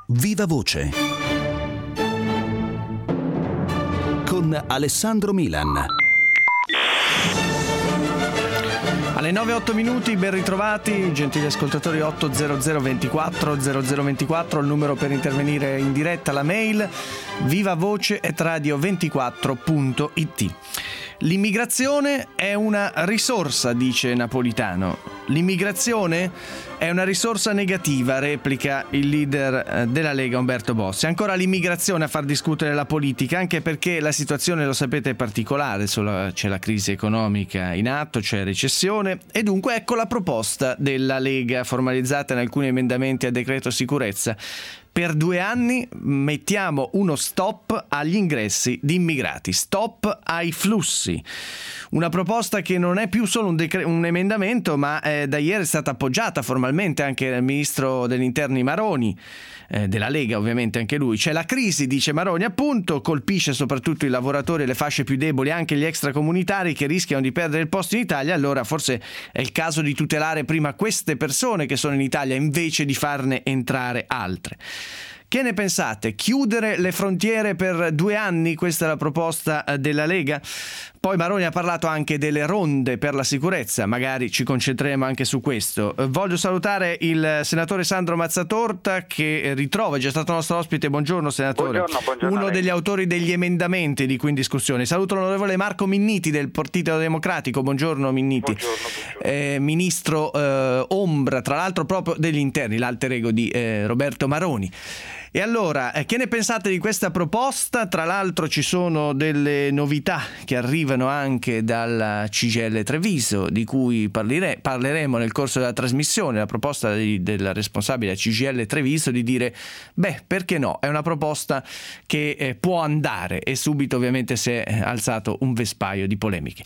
Viva Voce con Alessandro Milan. Alle 9:08 minuti, ben ritrovati, gentili ascoltatori. 80024 0024 il numero per intervenire in diretta, la mail vivavoce@radio24.it. L'immigrazione è una risorsa, dice Napolitano. L'immigrazione è una risorsa negativa, replica il leader della Lega Umberto Bossi. Ancora l'immigrazione a far discutere la politica, anche perché la situazione, lo sapete, è particolare. C'è la crisi economica in atto, c'è recessione e dunque ecco la proposta della Lega formalizzata in alcuni emendamenti al decreto sicurezza. Per 2 anni mettiamo uno stop agli ingressi di immigrati, stop ai flussi. Una proposta che non è più solo un emendamento, ma da ieri è stata appoggiata formalmente anche dal ministro degli interni Maroni, della Lega ovviamente anche lui. C'è la crisi, dice Maroni appunto, colpisce soprattutto i lavoratori e le fasce più deboli, anche gli extracomunitari che rischiano di perdere il posto in Italia. Allora forse è il caso di tutelare prima queste persone che sono in Italia invece di farne entrare altre. Che ne pensate? Chiudere le frontiere per 2 anni? Questa è la proposta della Lega. Poi Maroni ha parlato anche delle ronde per la sicurezza, magari ci concentreremo anche su questo. Voglio salutare il senatore Sandro Mazzatorta che ritrova, è già stato nostro ospite. Buongiorno senatore. Buongiorno Uno degli autori degli emendamenti di cui in discussione. Saluto l'onorevole Marco Minniti del Partito Democratico. Buongiorno Minniti. Buongiorno. Ministro ombra, tra l'altro proprio degli interni, l'alter ego di Roberto Maroni. E allora, che ne pensate di questa proposta? Tra l'altro ci sono delle novità che arrivano anche dalla CGIL Treviso, di cui parleremo nel corso della trasmissione. La proposta della responsabile CGIL Treviso di dire, perché no? È una proposta che può andare, e subito ovviamente si è alzato un vespaio di polemiche.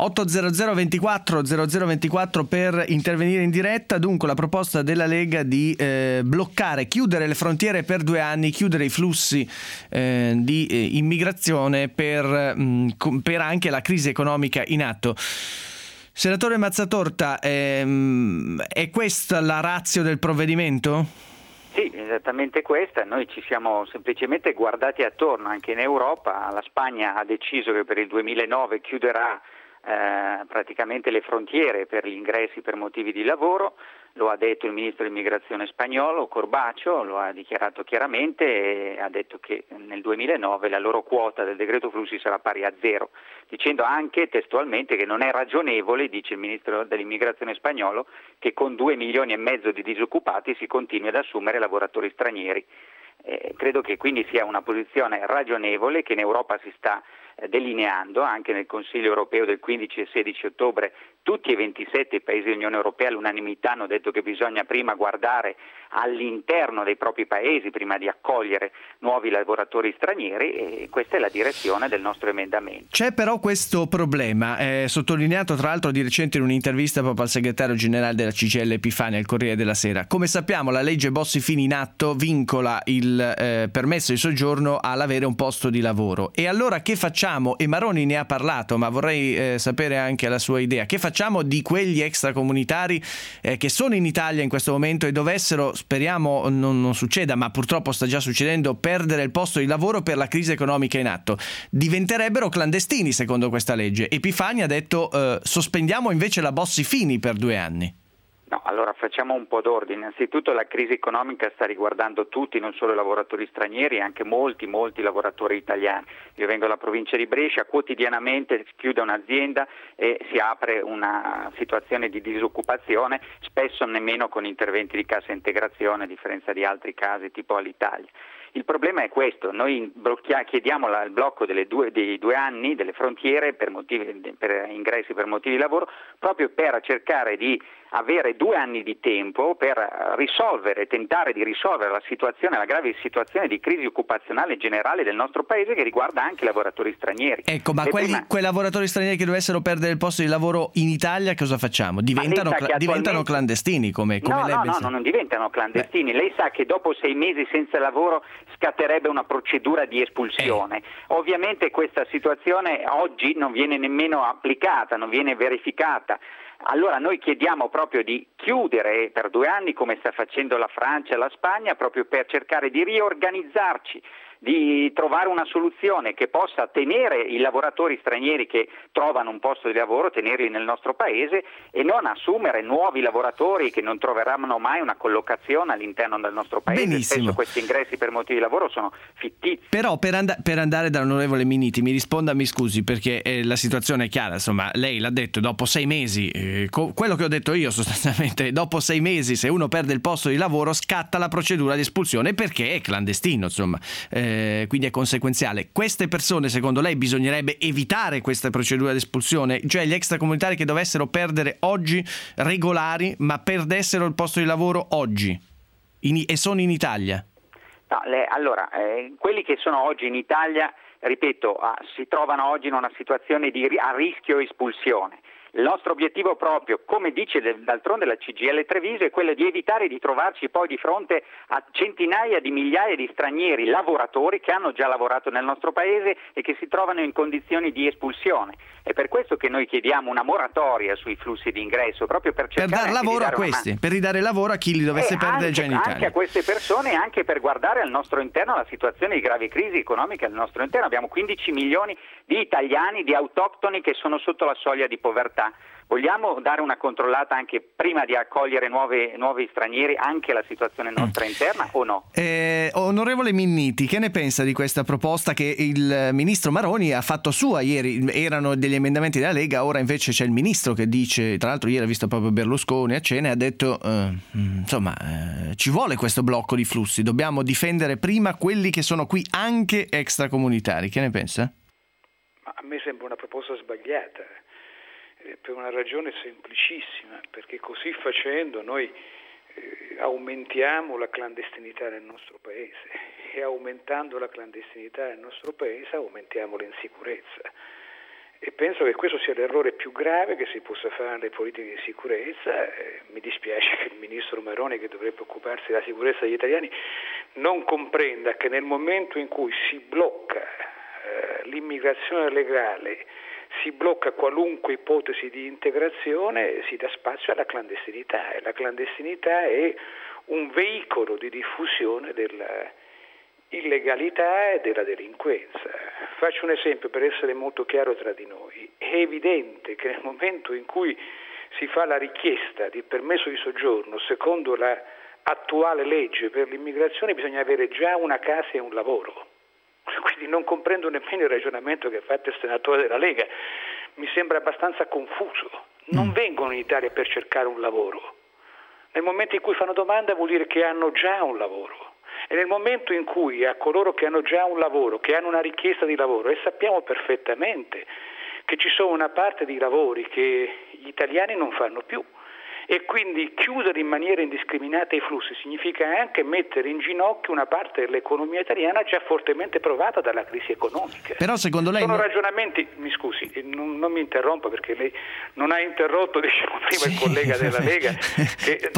80024 0024 per intervenire in diretta. Dunque la proposta della Lega di chiudere le frontiere per 2 anni, chiudere i flussi di immigrazione per anche la crisi economica in atto. Senatore Mazzatorta, è questa la ratio del provvedimento? Sì, esattamente questa. Noi ci siamo semplicemente guardati attorno anche in Europa. La Spagna ha deciso che per il 2009 chiuderà praticamente le frontiere per gli ingressi per motivi di lavoro. Lo ha detto il ministro dell'immigrazione spagnolo Corbacho, lo ha dichiarato chiaramente e ha detto che nel 2009 la loro quota del decreto flussi sarà pari a 0, dicendo anche testualmente che non è ragionevole, dice il ministro dell'immigrazione spagnolo, che con 2,5 milioni di disoccupati si continui ad assumere lavoratori stranieri. Credo che quindi sia una posizione ragionevole che in Europa si sta delineando. Anche nel Consiglio europeo del 15 e 16 ottobre tutti e 27 i paesi dell'Unione Europea all'unanimità hanno detto che bisogna prima guardare all'interno dei propri paesi prima di accogliere nuovi lavoratori stranieri, e questa è la direzione del nostro emendamento. C'è però questo problema, sottolineato tra l'altro di recente in un'intervista proprio al segretario generale della CGIL Epifani al Corriere della Sera. Come sappiamo la legge Bossi-Fini in atto vincola il permesso di soggiorno all'avere un posto di lavoro. E allora che facciamo? E Maroni ne ha parlato, ma vorrei sapere anche la sua idea. Che facciamo di quegli extracomunitari che sono in Italia in questo momento e dovessero, speriamo non succeda, ma purtroppo sta già succedendo, perdere il posto di lavoro per la crisi economica in atto? Diventerebbero clandestini secondo questa legge. Epifani ha detto sospendiamo invece la Bossi-Fini per 2 anni. No, allora facciamo un po' d'ordine. Innanzitutto la crisi economica sta riguardando tutti, non solo i lavoratori stranieri, anche molti lavoratori italiani. Io vengo dalla provincia di Brescia, quotidianamente si chiude un'azienda e si apre una situazione di disoccupazione, spesso nemmeno con interventi di cassa integrazione, a differenza di altri casi tipo all'Italia. Il problema è questo: noi chiediamo il blocco dei 2 anni delle frontiere per ingressi per motivi di lavoro, proprio per cercare di avere 2 anni di tempo per tentare di risolvere la grave situazione di crisi occupazionale generale del nostro paese, che riguarda anche i lavoratori stranieri. Ecco, ma quei lavoratori stranieri che dovessero perdere il posto di lavoro in Italia, cosa facciamo? Diventano clandestini come No, non diventano clandestini. Lei sa che dopo 6 mesi senza lavoro scatterebbe una procedura di espulsione. Ovviamente questa situazione oggi non viene nemmeno applicata, non viene verificata. Allora noi chiediamo proprio di chiudere per 2 anni, come sta facendo la Francia e la Spagna, proprio per cercare di riorganizzarci, di trovare una soluzione che possa tenere i lavoratori stranieri che trovano un posto di lavoro, tenerli nel nostro paese e non assumere nuovi lavoratori che non troveranno mai una collocazione all'interno del nostro paese. Benissimo. Spesso questi ingressi per motivi di lavoro sono fittizi. Però per andare dall'onorevole Minniti, mi risponda, mi scusi, perché la situazione è chiara, insomma, lei l'ha detto, dopo 6 mesi, quello che ho detto io sostanzialmente, dopo 6 mesi se uno perde il posto di lavoro scatta la procedura di espulsione perché è clandestino, insomma. Quindi è conseguenziale. Queste persone, secondo lei, bisognerebbe evitare questa procedura di espulsione? Cioè gli extracomunitari che dovessero perdere oggi regolari, ma perdessero il posto di lavoro oggi e sono in Italia? No, allora, quelli che sono oggi in Italia, ripeto, si trovano oggi in una situazione a rischio espulsione. Il nostro obiettivo proprio, come dice d'altronde la CGIL Treviso, è quello di evitare di trovarci poi di fronte a centinaia di migliaia di stranieri lavoratori che hanno già lavorato nel nostro paese e che si trovano in condizioni di espulsione. È per questo che noi chiediamo una moratoria sui flussi di ingresso, proprio per cercare per dar lavoro a questi, per ridare lavoro a chi li dovesse perdere già in Italia. Anche a queste persone e anche per guardare al nostro interno la situazione di grave crisi economica al nostro interno. Abbiamo 15 milioni di italiani, di autoctoni che sono sotto la soglia di povertà. Vogliamo dare una controllata anche prima di accogliere nuovi stranieri anche alla situazione nostra interna o no? Onorevole Minniti, che ne pensa di questa proposta che il ministro Maroni ha fatto sua ieri? Erano degli emendamenti della Lega, ora invece c'è il ministro che dice, tra l'altro ieri ha visto proprio Berlusconi a cena e ha detto ci vuole questo blocco di flussi, dobbiamo difendere prima quelli che sono qui anche extracomunitari. Che ne pensa? Ma a me sembra una proposta sbagliata. Per una ragione semplicissima, perché così facendo noi aumentiamo la clandestinità nel nostro paese e aumentando la clandestinità nel nostro paese aumentiamo l'insicurezza e penso che questo sia l'errore più grave che si possa fare nelle politiche di sicurezza. Mi dispiace che il ministro Maroni, che dovrebbe occuparsi della sicurezza degli italiani, non comprenda che nel momento in cui si blocca l'immigrazione legale, si blocca qualunque ipotesi di integrazione, si dà spazio alla clandestinità e la clandestinità è un veicolo di diffusione della illegalità e della delinquenza. Faccio un esempio per essere molto chiaro tra di noi. È evidente che nel momento in cui si fa la richiesta di permesso di soggiorno secondo la attuale legge per l'immigrazione bisogna avere già una casa e un lavoro. Quindi non comprendo nemmeno il ragionamento che ha fatto il senatore della Lega, mi sembra abbastanza confuso. Non vengono in Italia per cercare un lavoro. Nel momento in cui fanno domanda vuol dire che hanno già un lavoro. E nel momento in cui a coloro che hanno già un lavoro, che hanno una richiesta di lavoro, e sappiamo perfettamente che ci sono una parte di lavori che gli italiani non fanno più, e quindi chiudere in maniera indiscriminata i flussi significa anche mettere in ginocchio una parte dell'economia italiana già fortemente provata dalla crisi economica. Però secondo lei sono ragionamenti, mi scusi, non mi interrompa perché lei non ha interrotto prima il collega della Lega che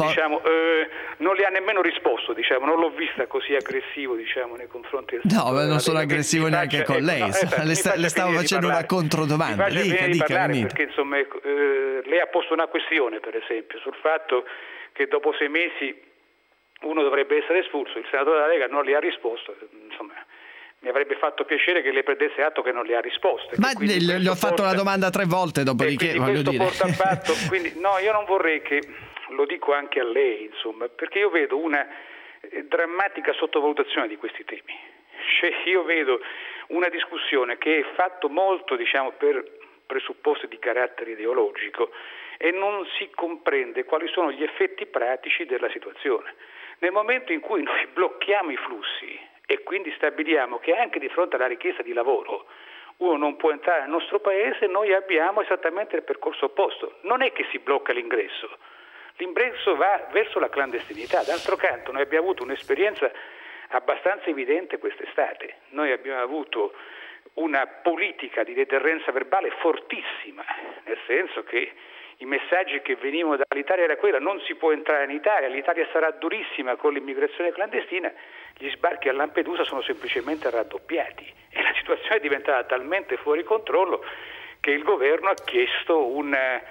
non le ha nemmeno risposto, non l'ho vista così aggressivo nei confronti del No, non sono Lega, aggressivo neanche con lei, le stavo facendo una controdomanda. Dica, perché insomma lei ha posto una questione, per esempio, sul fatto che dopo 6 mesi uno dovrebbe essere espulso. Il senatore della Lega non le ha risposto, insomma mi avrebbe fatto piacere che lei prendesse atto che non le ha risposto. Ma gli ho fatto la domanda 3 volte, dopodiché voglio dire. Porta al fatto, quindi no, io non vorrei che, lo dico anche a lei, insomma, perché io vedo una drammatica sottovalutazione di questi temi. Cioè, io vedo una discussione che è fatto molto, per presupposti di carattere ideologico e non si comprende quali sono gli effetti pratici della situazione. Nel momento in cui noi blocchiamo i flussi e quindi stabiliamo che anche di fronte alla richiesta di lavoro uno non può entrare nel nostro paese, noi abbiamo esattamente il percorso opposto. Non è che si blocca l'ingresso va verso la clandestinità. D'altro canto noi abbiamo avuto un'esperienza abbastanza evidente quest'estate. Noi abbiamo avuto una politica di deterrenza verbale fortissima, nel senso che i messaggi che venivano dall'Italia era quello: non si può entrare in Italia, l'Italia sarà durissima con l'immigrazione clandestina. Gli sbarchi a Lampedusa sono semplicemente raddoppiati e la situazione è diventata talmente fuori controllo che il governo ha chiesto un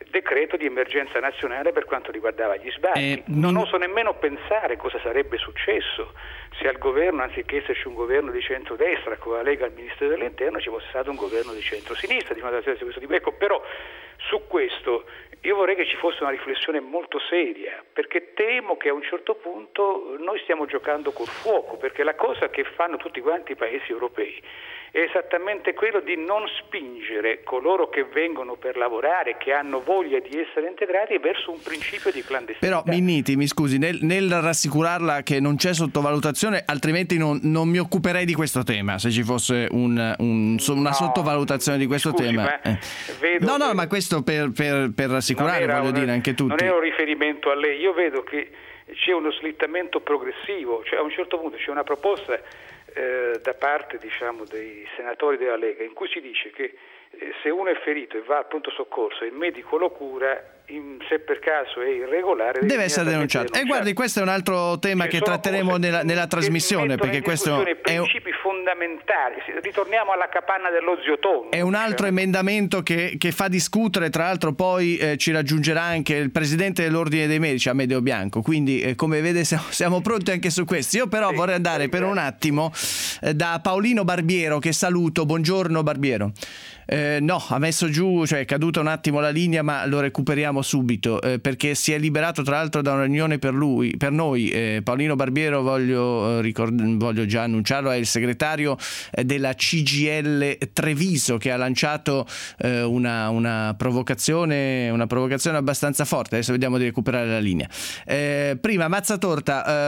decreto di emergenza nazionale per quanto riguardava gli sbarchi. Non oso nemmeno pensare cosa sarebbe successo se al governo, anziché esserci un governo di centrodestra con la Lega al Ministero dell'Interno, ci fosse stato un governo di centrosinistra, di una situazione di questo tipo. Ecco, però su questo io vorrei che ci fosse una riflessione molto seria, perché temo che a un certo punto noi stiamo giocando col fuoco, perché la cosa che fanno tutti quanti i paesi europei è esattamente quello di non spingere coloro che vengono per lavorare, che hanno voglia di essere integrati, verso un principio di clandestinità. Però Minniti, mi scusi, nel rassicurarla che non c'è sottovalutazione, altrimenti non mi occuperei di questo tema, se ci fosse una sottovalutazione di questo tema. Ma questo per rassicurare, voglio dire, anche tutti. Non è un riferimento a lei, io vedo che c'è uno slittamento progressivo, cioè a un certo punto c'è una proposta da parte dei senatori della Lega in cui si dice che se uno è ferito e va al pronto soccorso e il medico lo cura, se per caso è irregolare deve essere denunciato. E guardi, questo è un altro tema che tratteremo nella trasmissione, perché questo è principi fondamentali. Ritorniamo alla capanna dello zio Tonno. È un altro emendamento che fa discutere, tra l'altro poi ci raggiungerà anche il presidente dell'Ordine dei Medici, Amedeo Bianco, quindi come vede siamo pronti anche su questo. Io però vorrei andare per un attimo da Paolino Barbiero, che saluto. Buongiorno Barbiero. No, ha messo giù, cioè è caduta un attimo la linea, ma lo recuperiamo subito, perché si è liberato tra l'altro da una riunione per noi. Paolino Barbiero, voglio già annunciarlo, è il segretario della CGIL Treviso, che ha lanciato una provocazione abbastanza forte. Adesso vediamo di recuperare la linea. Prima Mazzatorta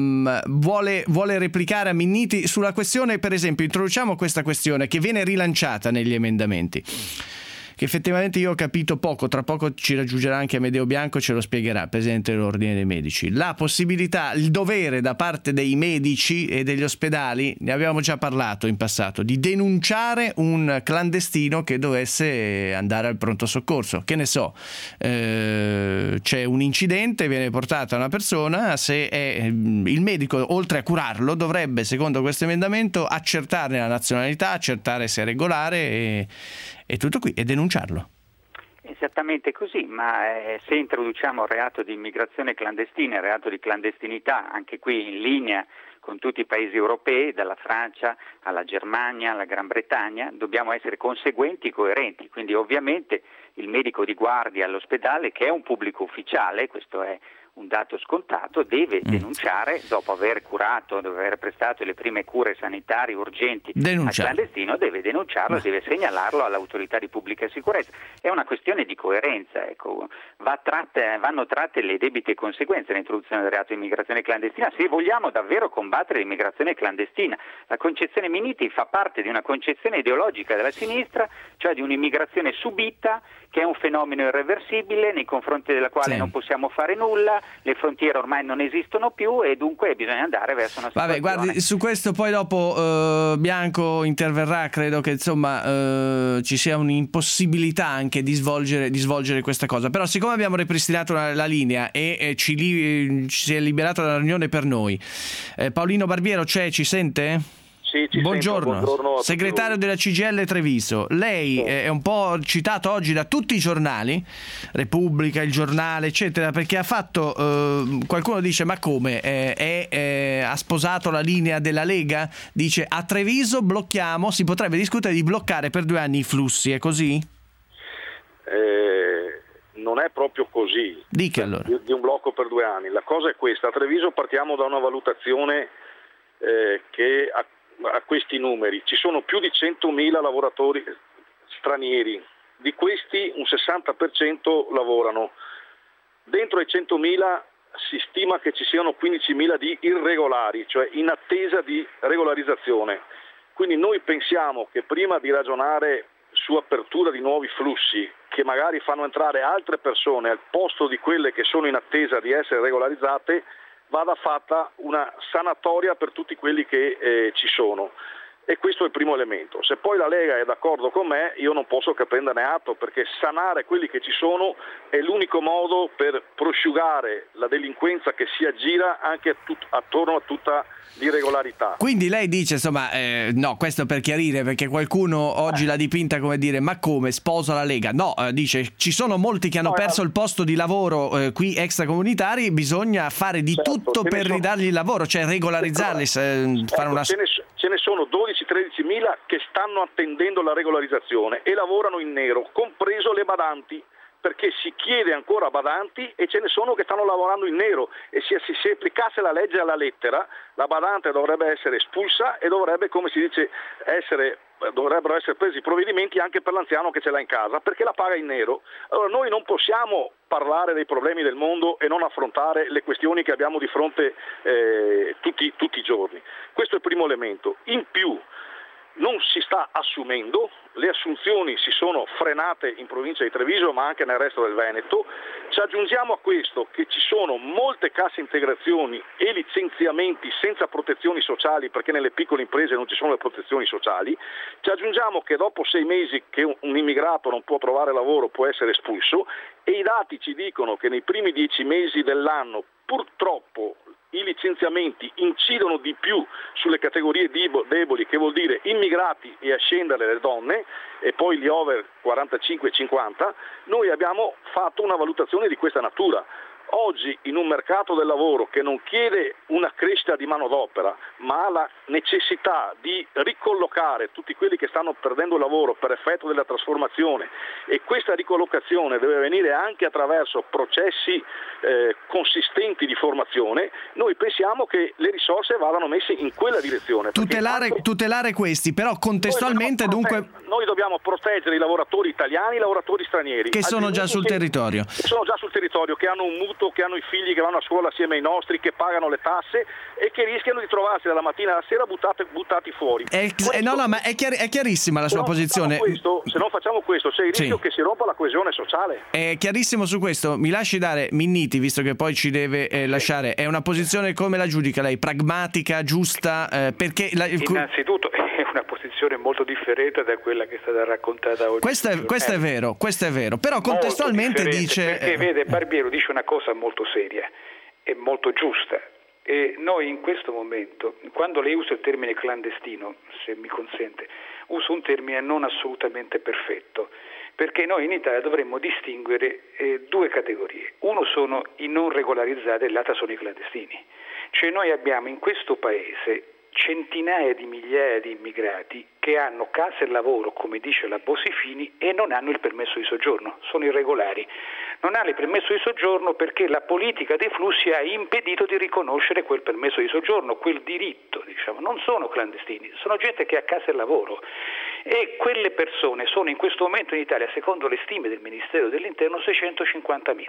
vuole replicare a Minniti sulla questione, per esempio, introduciamo questa questione che viene rilanciata negli emendamenti, che effettivamente io ho capito poco. Tra poco ci raggiungerà anche Amedeo Bianco, ce lo spiegherà, presidente dell'Ordine dei Medici. La possibilità, il dovere da parte dei medici e degli ospedali, ne abbiamo già parlato in passato, di denunciare un clandestino che dovesse andare al pronto soccorso. Che ne so, c'è un incidente, viene portata una persona, il medico, oltre a curarlo, dovrebbe, secondo questo emendamento, accertarne la nazionalità, accertare se è regolare e tutto qui, e denunciarlo. Esattamente così, ma se introduciamo il reato di immigrazione clandestina, il reato di clandestinità, anche qui in linea con tutti i paesi europei, dalla Francia alla Germania, alla Gran Bretagna, dobbiamo essere conseguenti e coerenti. Quindi ovviamente il medico di guardia all'ospedale, che è un pubblico ufficiale, questo è un dato scontato, deve denunciare, dopo aver curato, dopo aver prestato le prime cure sanitarie urgenti al clandestino, deve denunciarlo, deve segnalarlo all'autorità di pubblica sicurezza. È una questione di coerenza, ecco. Vanno tratte le debite conseguenze dell'introduzione del reato di immigrazione clandestina, se vogliamo davvero combattere l'immigrazione clandestina. La concezione Minniti fa parte di una concezione ideologica della sinistra, cioè di un'immigrazione subita, che è un fenomeno irreversibile nei confronti della quale non possiamo fare nulla, le frontiere ormai non esistono più e dunque bisogna andare verso una situazione. Guardi, su questo poi dopo Bianco interverrà, credo che insomma ci sia un'impossibilità anche di svolgere questa cosa. Però siccome abbiamo ripristinato la linea e ci si è liberato la riunione per noi, Paolino Barbiero ci sente? Sì, buongiorno segretario della CGIL Treviso. Lei è un po' citato oggi da tutti i giornali, Repubblica, Il Giornale, eccetera, perché ha fatto, qualcuno dice ma come, ha sposato la linea della Lega? Dice a Treviso si potrebbe discutere di bloccare per 2 anni i flussi, è così? Non è proprio così. Dica allora. Di un blocco per 2 anni. La cosa è questa: a Treviso partiamo da una valutazione che a questi numeri ci sono più di 100.000 lavoratori stranieri, di questi un 60% lavorano. Dentro ai 100.000 si stima che ci siano 15.000 di irregolari, cioè in attesa di regolarizzazione. Quindi noi pensiamo che prima di ragionare su apertura di nuovi flussi che magari fanno entrare altre persone al posto di quelle che sono in attesa di essere regolarizzate, vada fatta una sanatoria per tutti quelli che ci sono. E questo è il primo elemento. Se poi la Lega è d'accordo con me, io non posso che prenderne atto, perché sanare quelli che ci sono è l'unico modo per prosciugare la delinquenza che si aggira anche attorno a tutta l'irregolarità. Quindi lei dice, insomma, no, questo per chiarire, perché qualcuno oggi l'ha dipinta come dire, ma come, sposa la Lega? No, dice, ci sono molti che hanno perso il posto di lavoro qui extracomunitari, bisogna fare di tutto per ridargli il lavoro, cioè regolarizzarli, fare una... Ce ne sono 12-13 mila che stanno attendendo la regolarizzazione e lavorano in nero, compreso le badanti, perché si chiede ancora badanti e ce ne sono che stanno lavorando in nero, e se si applicasse la legge alla lettera, la badante dovrebbe essere espulsa e dovrebbe, come si dice, dovrebbero essere presi provvedimenti anche per l'anziano che ce l'ha in casa, perché la paga in nero. Allora noi non possiamo parlare dei problemi del mondo e non affrontare le questioni che abbiamo di fronte tutti i giorni. Questo è il primo elemento. In più non si sta assumendo, le assunzioni si sono frenate in provincia di Treviso ma anche nel resto del Veneto. Ci aggiungiamo a questo che ci sono molte casse integrazioni e licenziamenti senza protezioni sociali, perché nelle piccole imprese non ci sono le protezioni sociali. Ci aggiungiamo che dopo 6 mesi che un immigrato non può trovare lavoro può essere espulso, e i dati ci dicono che nei primi 10 mesi dell'anno purtroppo i licenziamenti incidono di più sulle categorie deboli, che vuol dire immigrati e a scendere le donne, e poi gli over 45-50. Noi abbiamo fatto una valutazione di questa natura. Oggi, in un mercato del lavoro che non chiede una crescita di manodopera, ma ha la necessità di ricollocare tutti quelli che stanno perdendo il lavoro per effetto della trasformazione, e questa ricollocazione deve avvenire anche attraverso processi consistenti di formazione, noi pensiamo che le risorse vadano messe in quella direzione. Tutelare questi, però contestualmente noi dobbiamo proteggere i lavoratori italiani, i lavoratori stranieri che sono già sul territorio. Che hanno un mutuo, che hanno i figli che vanno a scuola assieme ai nostri, che pagano le tasse e che rischiano di trovarsi dalla mattina alla sera buttati fuori. Ma è chiarissima la sua posizione. Se non facciamo questo c'è il rischio che si rompa la coesione sociale. È chiarissimo su questo. Mi lasci dare Minniti, visto che poi ci deve lasciare. È una posizione, come la giudica lei? Pragmatica, giusta? Perché innanzitutto è una posizione molto differente da quella che è stata raccontata oggi. Questo è vero, però contestualmente dice... Perché vede, Barbiero dice una cosa molto seria e molto giusta, e noi in questo momento, quando lei usa il termine clandestino, se mi consente, uso un termine non assolutamente perfetto, perché noi in Italia dovremmo distinguere 2 categorie. Uno sono i non regolarizzati e l'altra sono i clandestini. Cioè noi abbiamo in questo paese centinaia di migliaia di immigrati che hanno casa e lavoro, come dice la Bossi-Fini, e non hanno il permesso di soggiorno, sono irregolari. Non hanno il permesso di soggiorno perché la politica dei flussi ha impedito di riconoscere quel permesso di soggiorno, quel diritto, diciamo. Non sono clandestini, sono gente che ha casa e lavoro, e quelle persone sono in questo momento in Italia, secondo le stime del Ministero dell'Interno, 650.000.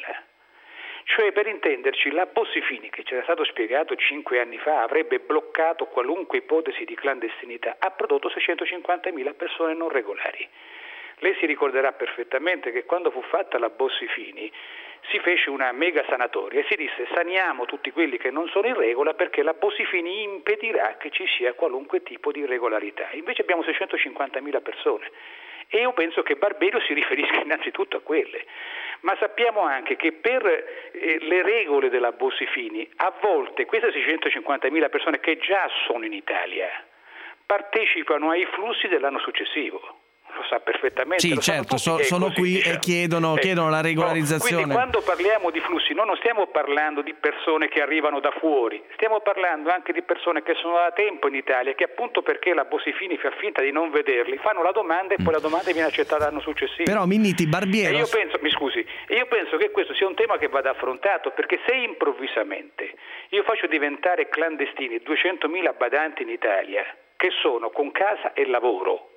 Cioè, per intenderci, la Bossi-Fini, che ci era stato spiegato 5 anni fa, avrebbe bloccato qualunque ipotesi di clandestinità, ha prodotto 650.000 persone non regolari. Lei si ricorderà perfettamente che quando fu fatta la Bossi-Fini si fece una mega sanatoria e si disse: saniamo tutti quelli che non sono in regola perché la Bossi-Fini impedirà che ci sia qualunque tipo di irregolarità. Invece abbiamo 650.000 persone. E io penso che Barbiero si riferisca innanzitutto a quelle, ma sappiamo anche che per le regole della Bossi-Fini, a volte queste 650.000 persone che già sono inItalia partecipano ai flussi dell'anno successivo. Lo sa perfettamente. Sì, certo, sono qui, diciamo, e chiedono la regolarizzazione. Quindi quando parliamo di flussi noi non stiamo parlando di persone che arrivano da fuori, stiamo parlando anche di persone che sono da tempo in Italia, che appunto perché la Bossi-Fini fa finta di non vederli, fanno la domanda e poi la domanda viene accettata l'anno successivo. Però Minniti, Barbiero... io penso che questo sia un tema che vada affrontato, perché se improvvisamente io faccio diventare clandestini 200.000 badanti in Italia che sono con casa e lavoro,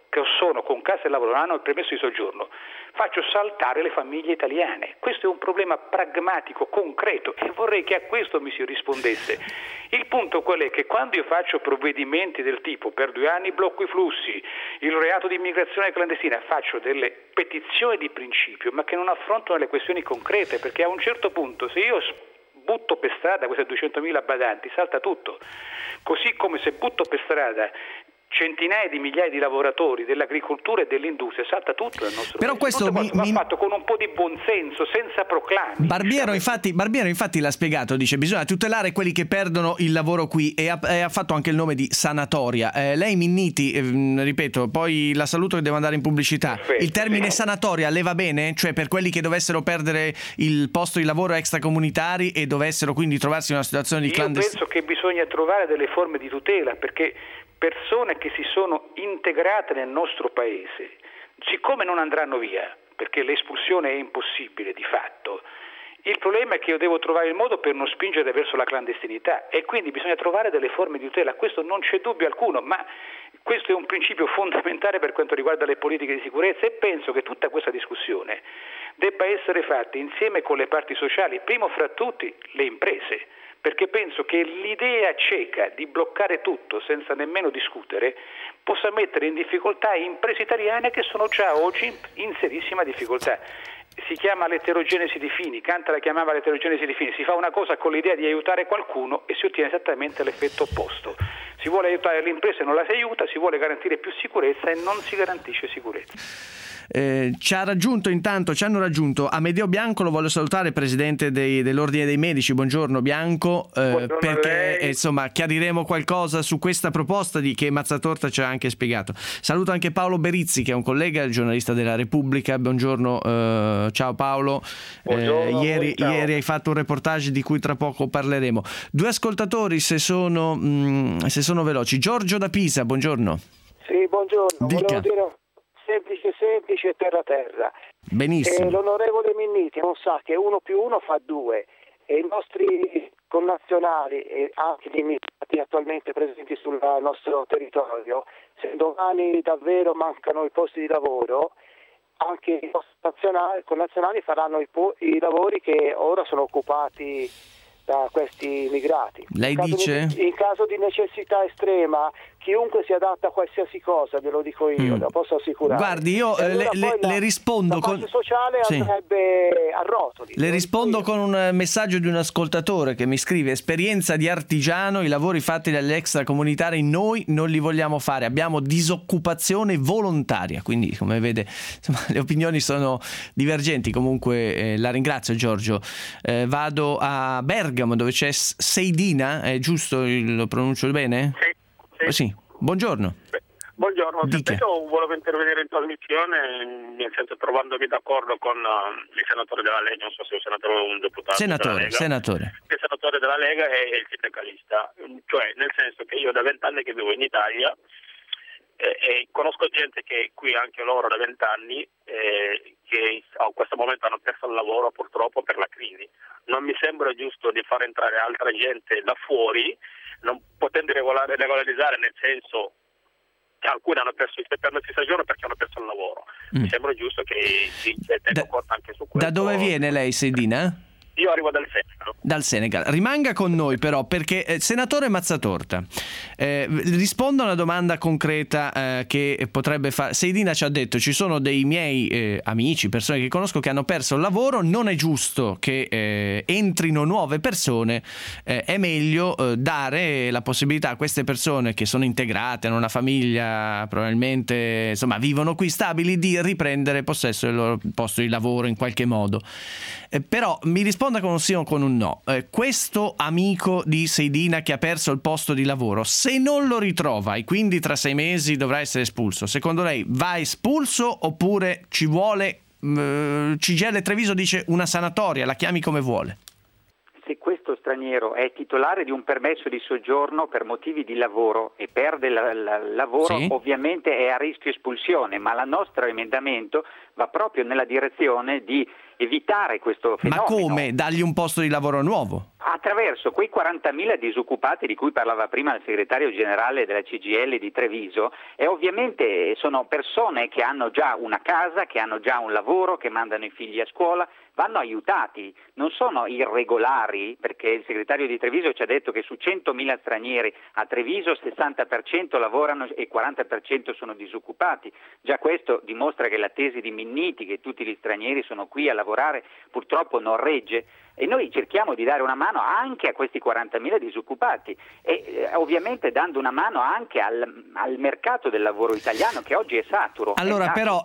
non hanno il permesso di soggiorno, faccio saltare le famiglie italiane. Questo è un problema pragmatico, concreto, e vorrei che a questo mi si rispondesse. Il punto qual è? Che quando io faccio provvedimenti del tipo per 2 anni blocco i flussi, il reato di immigrazione clandestina, faccio delle petizioni di principio, ma che non affrontano le questioni concrete, perché a un certo punto se io butto per strada queste 200.000 badanti salta tutto, così come se butto per strada centinaia di migliaia di lavoratori dell'agricoltura e dell'industria, salta tutto nel nostro Però paese. questo va fatto con un po' di buonsenso, senza proclami. Barbiero infatti l'ha spiegato, dice bisogna tutelare quelli che perdono il lavoro qui, e ha fatto anche il nome di sanatoria. Lei Minniti, ripeto, poi la saluto che devo andare in pubblicità. Perfetto, il termine sanatoria le va bene? Cioè per quelli che dovessero perdere il posto di lavoro extracomunitari e dovessero quindi trovarsi in una situazione di clandestinità? Io penso che bisogna trovare delle forme di tutela, perché persone che si sono integrate nel nostro paese, siccome non andranno via, perché l'espulsione è impossibile di fatto, il problema è che io devo trovare il modo per non spingere verso la clandestinità, e quindi bisogna trovare delle forme di tutela, questo non c'è dubbio alcuno, ma questo è un principio fondamentale per quanto riguarda le politiche di sicurezza, e penso che tutta questa discussione debba essere fatta insieme con le parti sociali, primo fra tutti le imprese, perché penso che l'idea cieca di bloccare tutto senza nemmeno discutere possa mettere in difficoltà imprese italiane che sono già oggi in serissima difficoltà. Si chiama l'eterogenesi di fini, Kant la chiamava l'eterogenesi di fini, si fa una cosa con l'idea di aiutare qualcuno e si ottiene esattamente l'effetto opposto. Si vuole aiutare le imprese e non la si aiuta, si vuole garantire più sicurezza e non si garantisce sicurezza. Ci hanno raggiunto Amedeo Bianco, lo voglio salutare, presidente dell'Ordine dei Medici. Buongiorno Bianco, Buongiorno perché insomma chiariremo qualcosa su questa proposta che Mazzatorta ci ha anche spiegato. Saluto anche Paolo Berizzi, che è un collega, giornalista della Repubblica. Buongiorno, ciao Paolo. Buongiorno, Ieri hai fatto un reportage di cui tra poco parleremo. Due ascoltatori, se sono veloci. Giorgio da Pisa, buongiorno. Sì, buongiorno. Dica. Volevo dire semplice, terra. Benissimo. L'onorevole Minniti non sa che 1 più 1 fa 2, e i nostri connazionali e anche gli immigrati attualmente presenti sul nostro territorio, se domani davvero mancano i posti di lavoro, anche i nostri connazionali faranno i lavori che ora sono occupati da questi immigrati. Lei dice? In caso di necessità estrema, chiunque si adatta a qualsiasi cosa, ve lo dico io, lo posso assicurare. Guardi, io le rispondo la con... parte sociale andrebbe a rotoli. Le rispondo con un messaggio di un ascoltatore che mi scrive: esperienza di artigiano, i lavori fatti dagli extracomunitari noi non li vogliamo fare, abbiamo disoccupazione volontaria. Quindi, come vede, insomma, le opinioni sono divergenti. Comunque la ringrazio, Giorgio. Vado a Bergamo, dove c'è Seidina, è giusto, lo pronuncio bene? Sì. Buongiorno. Buongiorno, Dica. io volevo intervenire in trasmissione, nel senso trovandomi d'accordo con il senatore della Lega, non so se è un senatore o un deputato della Lega. Senatore. Il senatore della Lega è il sindacalista, cioè nel senso che io da 20 anni che vivo in Italia e conosco gente che qui anche loro da 20 anni che a questo momento hanno perso il lavoro purtroppo per la crisi. Non mi sembra giusto di far entrare altra gente da fuori, non potendo regolarizzare, nel senso che alcuni hanno perso i permessi di soggiorno perché hanno perso il lavoro. Mi sembra giusto che si tenga conto anche su questo. Da dove viene lei, Seidina? Io arrivo dal Senegal. Dal Senegal. Rimanga con noi però, perché senatore Mazzatorta, rispondo a una domanda concreta che potrebbe fare. Seidina ci ha detto: ci sono dei miei amici, persone che conosco che hanno perso il lavoro, non è giusto che entrino nuove persone, è meglio dare la possibilità a queste persone che sono integrate, hanno una famiglia, probabilmente insomma vivono qui stabili, di riprendere possesso del loro posto di lavoro in qualche modo. Però mi risponda con un sì o con un no. Questo amico di Seidina che ha perso il posto di lavoro, se non lo ritrova e quindi tra 6 mesi dovrà essere espulso, secondo lei va espulso oppure ci vuole? CGIL Treviso dice una sanatoria, la chiami come vuole. Se questo straniero è titolare di un permesso di soggiorno per motivi di lavoro e perde il lavoro, sì, ovviamente è a rischio espulsione, ma il nostro emendamento va proprio nella direzione di evitare questo fenomeno. Ma come? Dargli un posto di lavoro nuovo? Attraverso quei 40.000 disoccupati di cui parlava prima il segretario generale della CGIL di Treviso, e ovviamente sono persone che hanno già una casa, che hanno già un lavoro, che mandano i figli a scuola, vanno aiutati, non sono irregolari, perché il segretario di Treviso ci ha detto che su 100.000 stranieri a Treviso 60% lavorano e 40% sono disoccupati. Già questo dimostra che la tesi di Minniti, che tutti gli stranieri sono qui a lavorare, purtroppo non regge. e noi cerchiamo di dare una mano anche a questi 40.000 disoccupati e ovviamente dando una mano anche al mercato del lavoro italiano che oggi è saturo. Allora però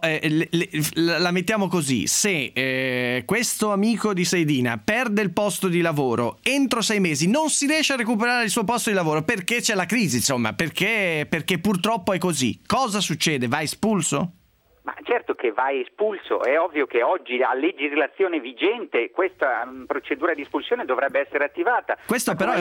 la mettiamo così: se questo amico di Seidina perde il posto di lavoro entro 6 mesi, non si riesce a recuperare il suo posto di lavoro perché c'è la crisi, insomma, perché purtroppo è così, cosa succede? Va espulso? Ma certo che va espulso, è ovvio che oggi a legislazione vigente questa procedura di espulsione dovrebbe essere attivata. Questo però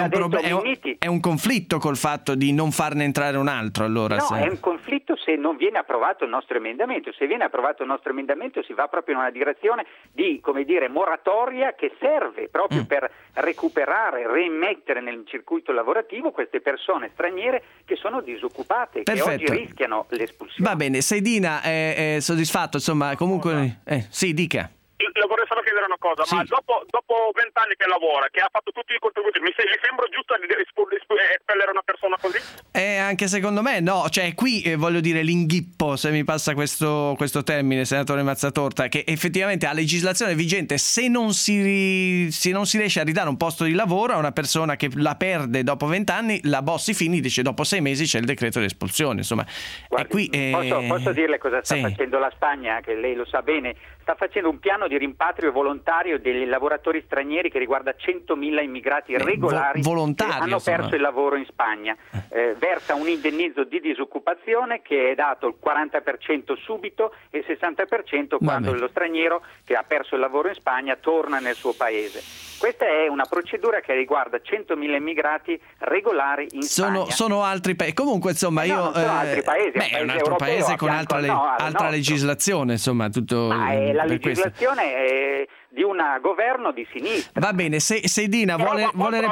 è un conflitto col fatto di non farne entrare un altro, allora? No, è un conflitto se non viene approvato il nostro emendamento. Se viene approvato il nostro emendamento si va proprio in una direzione di, moratoria che serve proprio per recuperare, rimettere nel circuito lavorativo queste persone straniere che sono disoccupate, Perfetto. che oggi rischiano l'espulsione. Va bene, Seidina è soddisfatto, insomma, comunque sì, dica. Le vorrei solo chiedere una cosa, sì. Ma dopo 20 anni che lavora, che ha fatto tutti i contributi, mi sembra giusto espellere una persona così? Anche secondo me no, cioè qui voglio dire l'inghippo, se mi passa questo termine, senatore Mazzatorta, che effettivamente a legislazione vigente se non si riesce a ridare un posto di lavoro a una persona che la perde dopo 20 anni, la Bossi-Fini dice dopo 6 mesi c'è il decreto di espulsione, insomma. Guardi, qui, posso dirle cosa sta facendo la Spagna, che lei lo sa bene? Sta facendo un piano di rimpatrio volontario dei lavoratori stranieri che riguarda 100.000 immigrati regolari che hanno perso il lavoro in Spagna. Versa un indennizzo di disoccupazione che è dato il 40% subito e il 60% quando lo straniero che ha perso il lavoro in Spagna torna nel suo paese. Questa è una procedura che riguarda 100.000 immigrati regolari in Spagna. Sono altri paesi. Comunque, insomma, sono altri paesi. È un altro paese con altra legislazione, insomma, tutto. Ma la legislazione è di un governo di sinistra. Va bene, Seidina vuole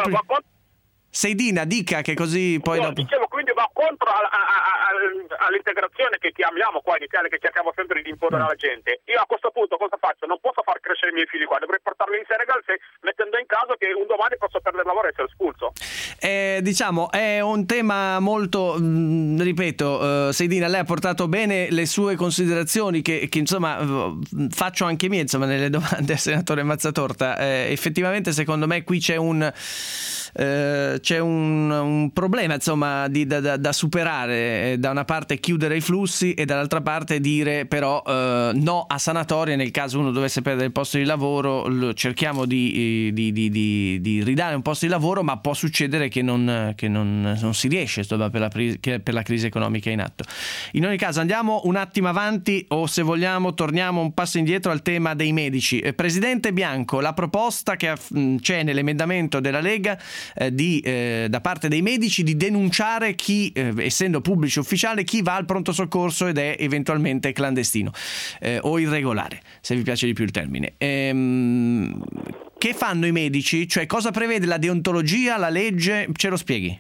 Seidina, dica che così poi dopo. Dicevo, quindi va contro all'integrazione che chiamiamo qua in Italia, che cerchiamo sempre di imporre alla gente. Io a questo punto cosa faccio? Non posso far crescere i miei figli qua, dovrei portarli in Senegal mettendo in caso che un domani posso perdere il lavoro e essere espulso. Diciamo, è un tema molto, ripeto, Seidina, lei ha portato bene le sue considerazioni che insomma faccio anche mie, insomma, nelle domande al senatore Mazzatorta. Effettivamente secondo me qui c'è un problema, insomma, da superare. Da una parte chiudere i flussi e dall'altra parte dire però no a sanatorie nel caso uno dovesse perdere il posto di lavoro. Cerchiamo di ridare un posto di lavoro, ma può succedere che non si riesce, insomma, per la crisi economica in atto. In ogni caso andiamo un attimo avanti, o se vogliamo torniamo un passo indietro al tema dei medici. Presidente Bianco, la proposta che c'è nell'emendamento della Lega da parte dei medici di denunciare chi, essendo pubblici ufficiale, chi va al pronto soccorso ed è eventualmente clandestino o irregolare, se vi piace di più il termine. Che fanno i medici? Cioè, cosa prevede la deontologia, la legge? Ce lo spieghi?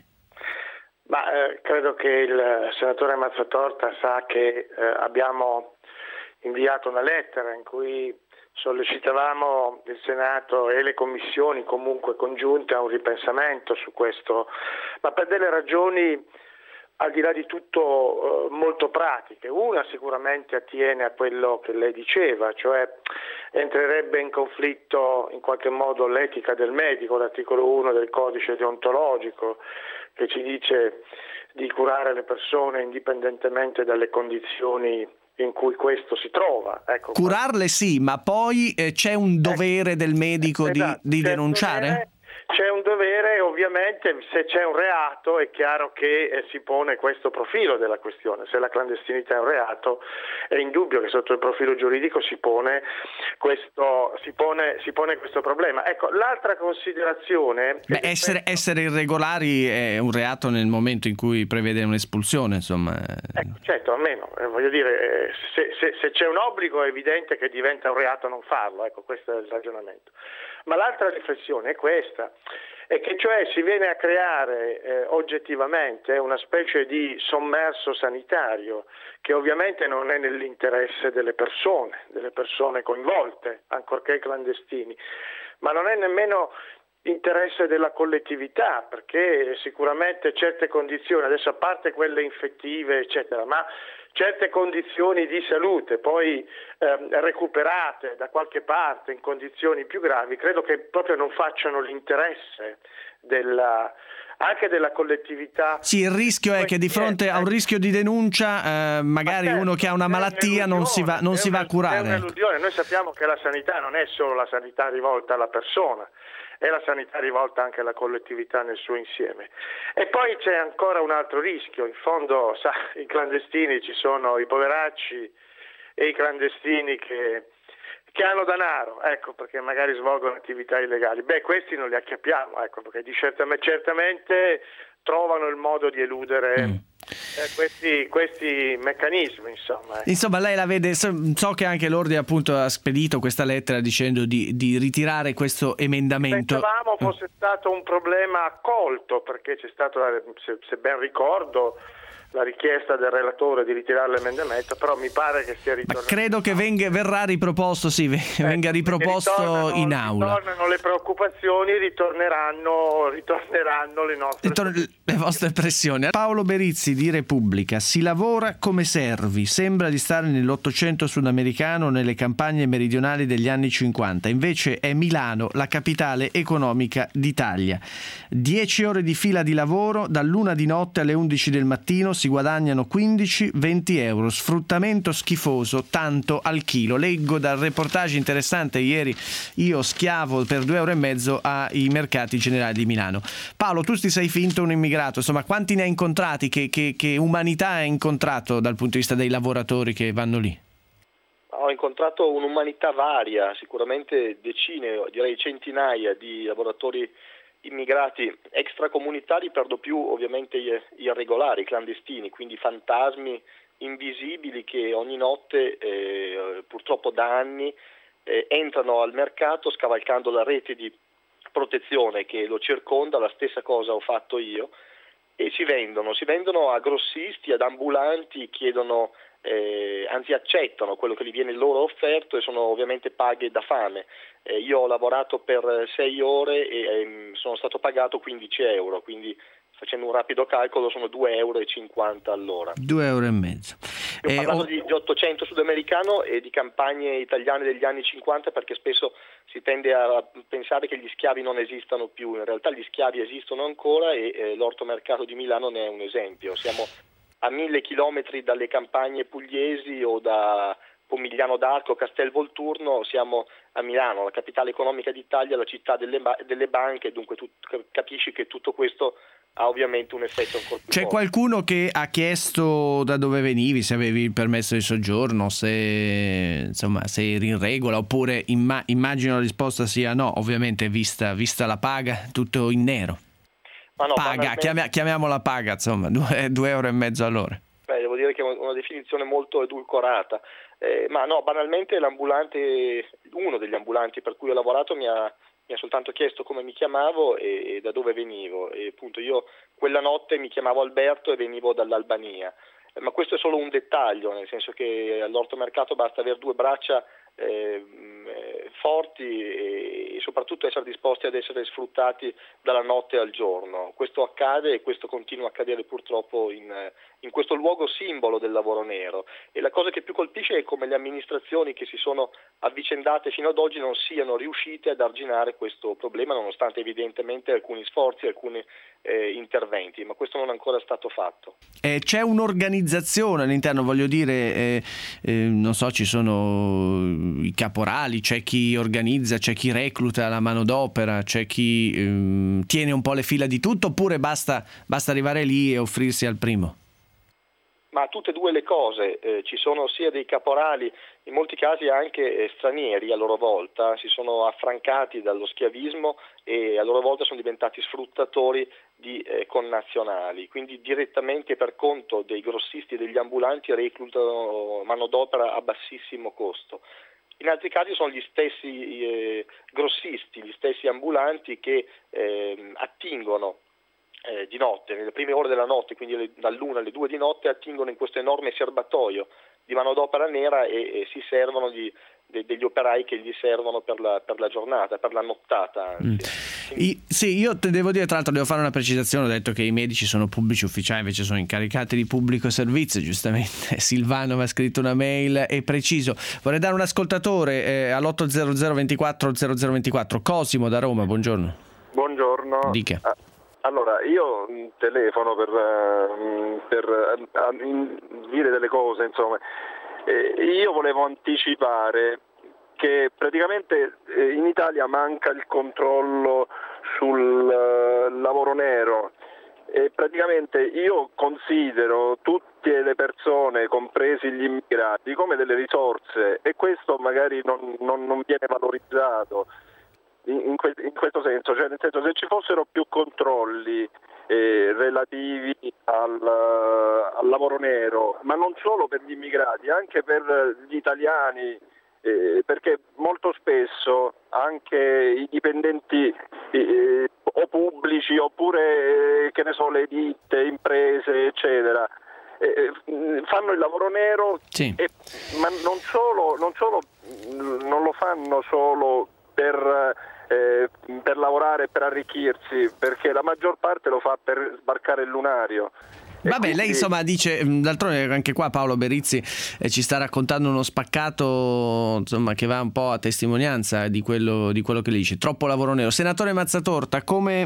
Credo che il senatore Mazzatorta sa che abbiamo inviato una lettera in cui sollecitavamo il Senato e le commissioni comunque congiunte a un ripensamento su questo, ma per delle ragioni al di là di tutto molto pratiche. Una sicuramente attiene a quello che lei diceva, cioè entrerebbe in conflitto in qualche modo l'etica del medico, l'articolo 1 del codice deontologico che ci dice di curare le persone indipendentemente dalle condizioni in cui questo si trova. Ecco, curarle sì, ma poi c'è un dovere del medico di denunciare? C'è un dovere, ovviamente, se c'è un reato è chiaro che si pone questo profilo della questione. Se la clandestinità è un reato è indubbio che sotto il profilo giuridico si pone questo problema. Ecco, l'altra considerazione... Essere irregolari è un reato nel momento in cui prevede un'espulsione, insomma. Certo, almeno, voglio dire, se c'è un obbligo è evidente che diventa un reato non farlo, ecco, questo è il ragionamento. Ma l'altra riflessione è questa, è che cioè si viene a creare oggettivamente una specie di sommerso sanitario che ovviamente non è nell'interesse delle persone coinvolte, ancorché clandestini, ma non è nemmeno interesse della collettività, perché sicuramente certe condizioni, adesso a parte quelle infettive eccetera, ma certe condizioni di salute poi recuperate da qualche parte in condizioni più gravi, credo che proprio non facciano l'interesse anche della collettività. Sì, il rischio è che di fronte a un rischio di denuncia magari uno che ha una malattia non si va a curare. È un'illusione. Noi sappiamo che la sanità non è solo la sanità rivolta alla persona, è la sanità rivolta anche alla collettività nel suo insieme. E poi c'è ancora un altro rischio, in fondo i clandestini, ci sono i poveracci e i clandestini che hanno denaro, ecco, perché magari svolgono attività illegali. Questi non li acchiappiamo, ecco, perché certamente trovano il modo di eludere questi meccanismi, insomma. Insomma, lei la vede, so che anche l'Ordine appunto ha spedito questa lettera dicendo di ritirare questo emendamento. Pensavamo fosse stato un problema accolto, perché c'è stato, se ben ricordo, la richiesta del relatore di ritirare l'emendamento, però mi pare che sia ritornato. Ma credo che verrà riproposto, venga riproposto in aula. Ritornano le preoccupazioni, ritorneranno le vostre pressioni. Paolo Berizzi di Repubblica: si lavora come servi, sembra di stare nell'Ottocento sudamericano, nelle campagne meridionali degli anni 50, invece è Milano la capitale economica d'Italia. 10 ore di fila di lavoro, dall'1 di notte alle 11 del mattino, si guadagnano 15-20 euro, sfruttamento schifoso, tanto al chilo. Leggo dal reportage interessante ieri, io schiavo per 2,5 euro ai mercati generali di Milano. Paolo, tu ti sei finto un immigrato, insomma, quanti ne hai incontrati? Che umanità hai incontrato dal punto di vista dei lavoratori che vanno lì? Ho incontrato un'umanità varia, sicuramente decine, direi centinaia di lavoratori immigrati extracomunitari, per lo più ovviamente irregolari, i clandestini, quindi fantasmi invisibili che ogni notte, purtroppo da anni, entrano al mercato scavalcando la rete di protezione che lo circonda. La stessa cosa ho fatto io, e si vendono a grossisti, ad ambulanti, chiedono, anzi accettano quello che gli viene loro offerto, e sono ovviamente paghe da fame. Io ho lavorato per 6 ore e sono stato pagato 15 euro, quindi facendo un rapido calcolo sono 2,50 euro all'ora. 2,5 euro. Ho parlato di Ottocento sudamericano e di campagne italiane degli anni 50, perché spesso si tende a pensare che gli schiavi non esistano più. In realtà gli schiavi esistono ancora, e l'ortomercato di Milano ne è un esempio. Siamo a 1000 chilometri dalle campagne pugliesi o da Pomigliano d'Arco, Castelvolturno, siamo a Milano, la capitale economica d'Italia, la città delle banche, dunque tu capisci che tutto questo ha ovviamente un effetto ancora più C'è forte. Qualcuno che ha chiesto da dove venivi, se avevi il permesso di soggiorno, se eri in regola, oppure immagino la risposta sia no, ovviamente vista la paga, tutto in nero. Ma no, paga, chiamiamola paga, insomma, 2,5 euro all'ora. Devo dire che è una definizione molto edulcorata, ma no, banalmente uno degli ambulanti per cui ho lavorato mi ha soltanto chiesto come mi chiamavo e da dove venivo, e appunto io quella notte mi chiamavo Alberto e venivo dall'Albania, ma questo è solo un dettaglio, nel senso che all'ortomercato basta avere 2 braccia forti e soprattutto essere disposti ad essere sfruttati dalla notte al giorno. Questo accade, e questo continua a accadere purtroppo in questo luogo simbolo del lavoro nero, e la cosa che più colpisce è come le amministrazioni che si sono avvicendate fino ad oggi non siano riuscite ad arginare questo problema, nonostante evidentemente alcuni sforzi, alcuni interventi, ma questo non è ancora stato fatto. C'è un'organizzazione all'interno, voglio dire, non so, ci sono i caporali, c'è chi organizza, c'è chi recluta la manodopera, c'è chi tiene un po' le fila di tutto, oppure basta arrivare lì e offrirsi al primo? Ma tutte e due le cose, ci sono sia dei caporali, in molti casi anche stranieri a loro volta, si sono affrancati dallo schiavismo e a loro volta sono diventati sfruttatori di connazionali, quindi direttamente per conto dei grossisti e degli ambulanti reclutano manodopera a bassissimo costo. In altri casi sono gli stessi grossisti, gli stessi ambulanti che attingono di notte, nelle prime ore della notte, quindi dall'1 alle 2 di notte, attingono in questo enorme serbatoio di manodopera nera e si servono di degli operai che gli servono per la giornata, per la nottata. Sì, io devo dire, tra l'altro devo fare una precisazione, ho detto che i medici sono pubblici ufficiali, invece sono incaricati di pubblico servizio, giustamente Silvano mi ha scritto una mail, è preciso. Vorrei dare un ascoltatore all'800 24 0024, Cosimo da Roma, buongiorno. Buongiorno. Dica. Allora, io telefono per dire delle cose, insomma. Io volevo anticipare che praticamente in Italia manca il controllo sul lavoro nero e praticamente io considero tutte le persone, compresi gli immigrati, come delle risorse e questo magari non viene valorizzato in questo senso, cioè nel senso, se ci fossero più controlli relativi al lavoro nero, ma non solo per gli immigrati, anche per gli italiani, perché molto spesso anche i dipendenti o pubblici oppure che ne so, le ditte, imprese eccetera, fanno il lavoro nero, sì. Ma non lo fanno solo per lavorare e per arricchirsi, perché la maggior parte lo fa per sbarcare il lunario. Vabbè, quindi... lei insomma dice, d'altronde anche qua Paolo Berizzi ci sta raccontando uno spaccato insomma che va un po' a testimonianza di quello che lei dice, troppo lavoro nero. Senatore Mazzatorta, come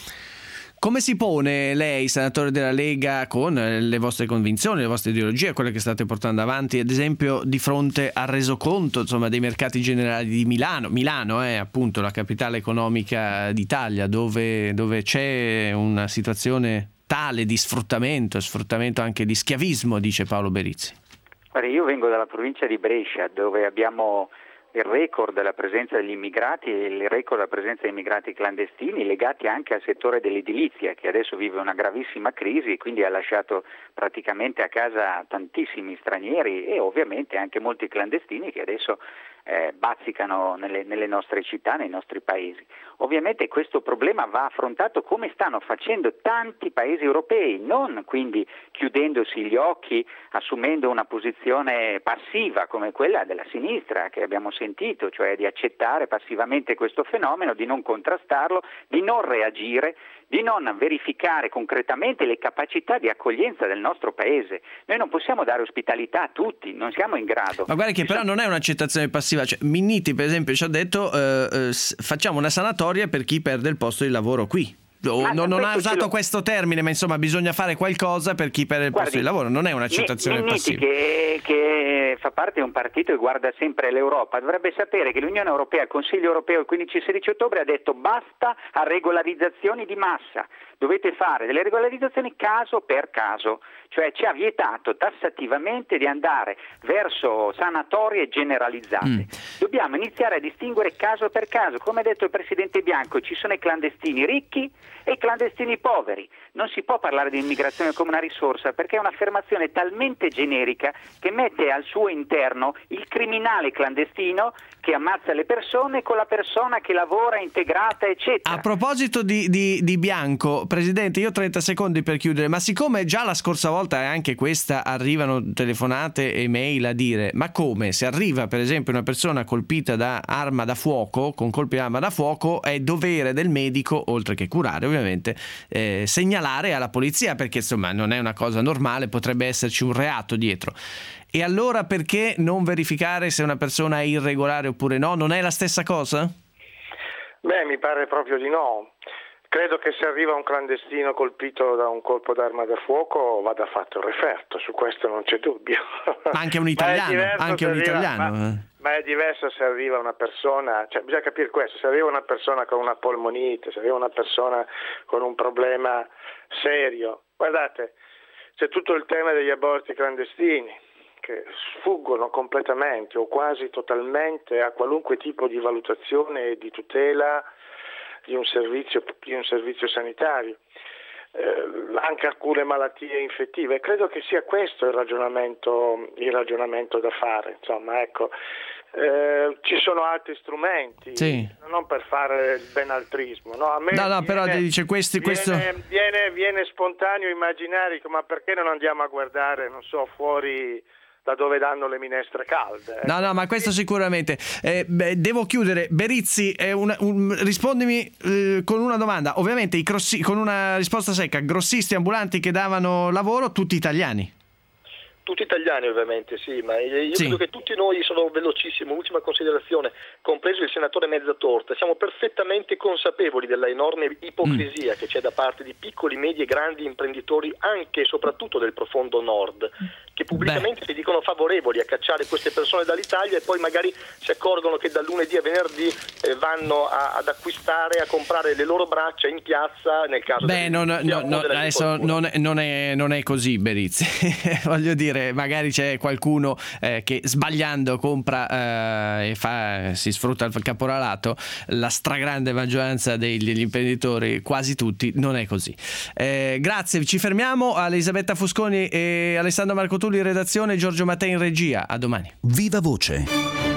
si pone lei, senatore della Lega, con le vostre convinzioni, le vostre ideologie, quelle che state portando avanti, ad esempio di fronte al resoconto insomma dei mercati generali di Milano? Milano è appunto la capitale economica d'Italia, dove c'è una situazione tale di sfruttamento anche di schiavismo, dice Paolo Berizzi. Guarda, io vengo dalla provincia di Brescia, dove abbiamo il record della presenza degli immigrati e il record della presenza di immigrati clandestini legati anche al settore dell'edilizia, che adesso vive una gravissima crisi e quindi ha lasciato praticamente a casa tantissimi stranieri e ovviamente anche molti clandestini che adesso bazzicano nelle nostre città, nei nostri paesi. Ovviamente questo problema va affrontato come stanno facendo tanti paesi europei, non quindi chiudendosi gli occhi, assumendo una posizione passiva come quella della sinistra che abbiamo sentito, cioè di accettare passivamente questo fenomeno, di non contrastarlo, di non reagire, di non verificare concretamente le capacità di accoglienza del nostro paese. Noi non possiamo dare ospitalità a tutti, non siamo in grado. Ma guarda che però non è un'accettazione passiva, cioè, Minniti per esempio ci ha detto facciamo una sanatoria per chi perde il posto di lavoro qui. Non ha usato questo termine, ma insomma bisogna fare qualcosa per chi perde il posto di lavoro, non è un'accettazione passiva. Che fa parte di un partito che guarda sempre l'Europa, dovrebbe sapere che l'Unione Europea, il Consiglio Europeo il 15-16 ottobre ha detto basta a regolarizzazioni di massa, dovete fare delle regolarizzazioni caso per caso, cioè ci ha vietato tassativamente di andare verso sanatorie generalizzate. Dobbiamo iniziare a distinguere caso per caso, come ha detto il Presidente Bianco, ci sono i clandestini ricchi e i clandestini poveri. Non si può parlare di immigrazione come una risorsa perché è un'affermazione talmente generica che mette al suo interno il criminale clandestino che ammazza le persone con la persona che lavora integrata eccetera. A proposito di Bianco, Presidente, io ho 30 secondi per chiudere, ma siccome già la scorsa volta e anche questa arrivano telefonate e mail a dire ma come, se arriva per esempio una persona colpita da arma da fuoco, con colpi di arma da fuoco, è dovere del medico, oltre che curare ovviamente, segnalare alla polizia, perché insomma non è una cosa normale, potrebbe esserci un reato dietro. E allora perché non verificare se una persona è irregolare oppure no? Non è la stessa cosa? Beh, mi pare proprio di no. Credo che se arriva un clandestino colpito da un colpo d'arma da fuoco vada fatto il referto, su questo non c'è dubbio. Ma anche un italiano, Ma è diverso se arriva una persona, cioè bisogna capire questo, se arriva una persona con una polmonite, se arriva una persona con un problema serio. Guardate, c'è tutto il tema degli aborti clandestini che sfuggono completamente o quasi totalmente a qualunque tipo di valutazione e di tutela di un servizio sanitario, anche alcune malattie infettive. Credo che sia questo il ragionamento da fare. Insomma, ecco, ci sono altri strumenti, sì, non per fare il benaltrismo. No, a me però dice questo viene spontaneo immaginare, ma perché non andiamo a guardare, non so, fuori da dove danno le minestre calde. No, ma questo sicuramente. Devo chiudere. Berizzi, rispondimi con una domanda. Ovviamente con una risposta secca, grossisti ambulanti che davano lavoro, tutti italiani. Tutti italiani ovviamente, sì, ma io credo che tutti noi, sono velocissimo, ultima considerazione, compreso il senatore Mezzatorta, siamo perfettamente consapevoli della enorme ipocrisia che c'è da parte di piccoli, medi e grandi imprenditori, anche e soprattutto del profondo nord, che pubblicamente si dicono favorevoli a cacciare queste persone dall'Italia e poi magari si accorgono che dal lunedì a venerdì vanno ad acquistare, a comprare le loro braccia in piazza, nel caso adesso non è così, Berizzi. Voglio dire, magari c'è qualcuno che sbagliando compra e si sfrutta il caporalato. La stragrande maggioranza degli imprenditori, quasi tutti, non è così. Grazie, ci fermiamo. Elisabetta Fusconi e Alessandro Marcotulli in redazione, Giorgio Mattei in regia. A domani. Viva Voce.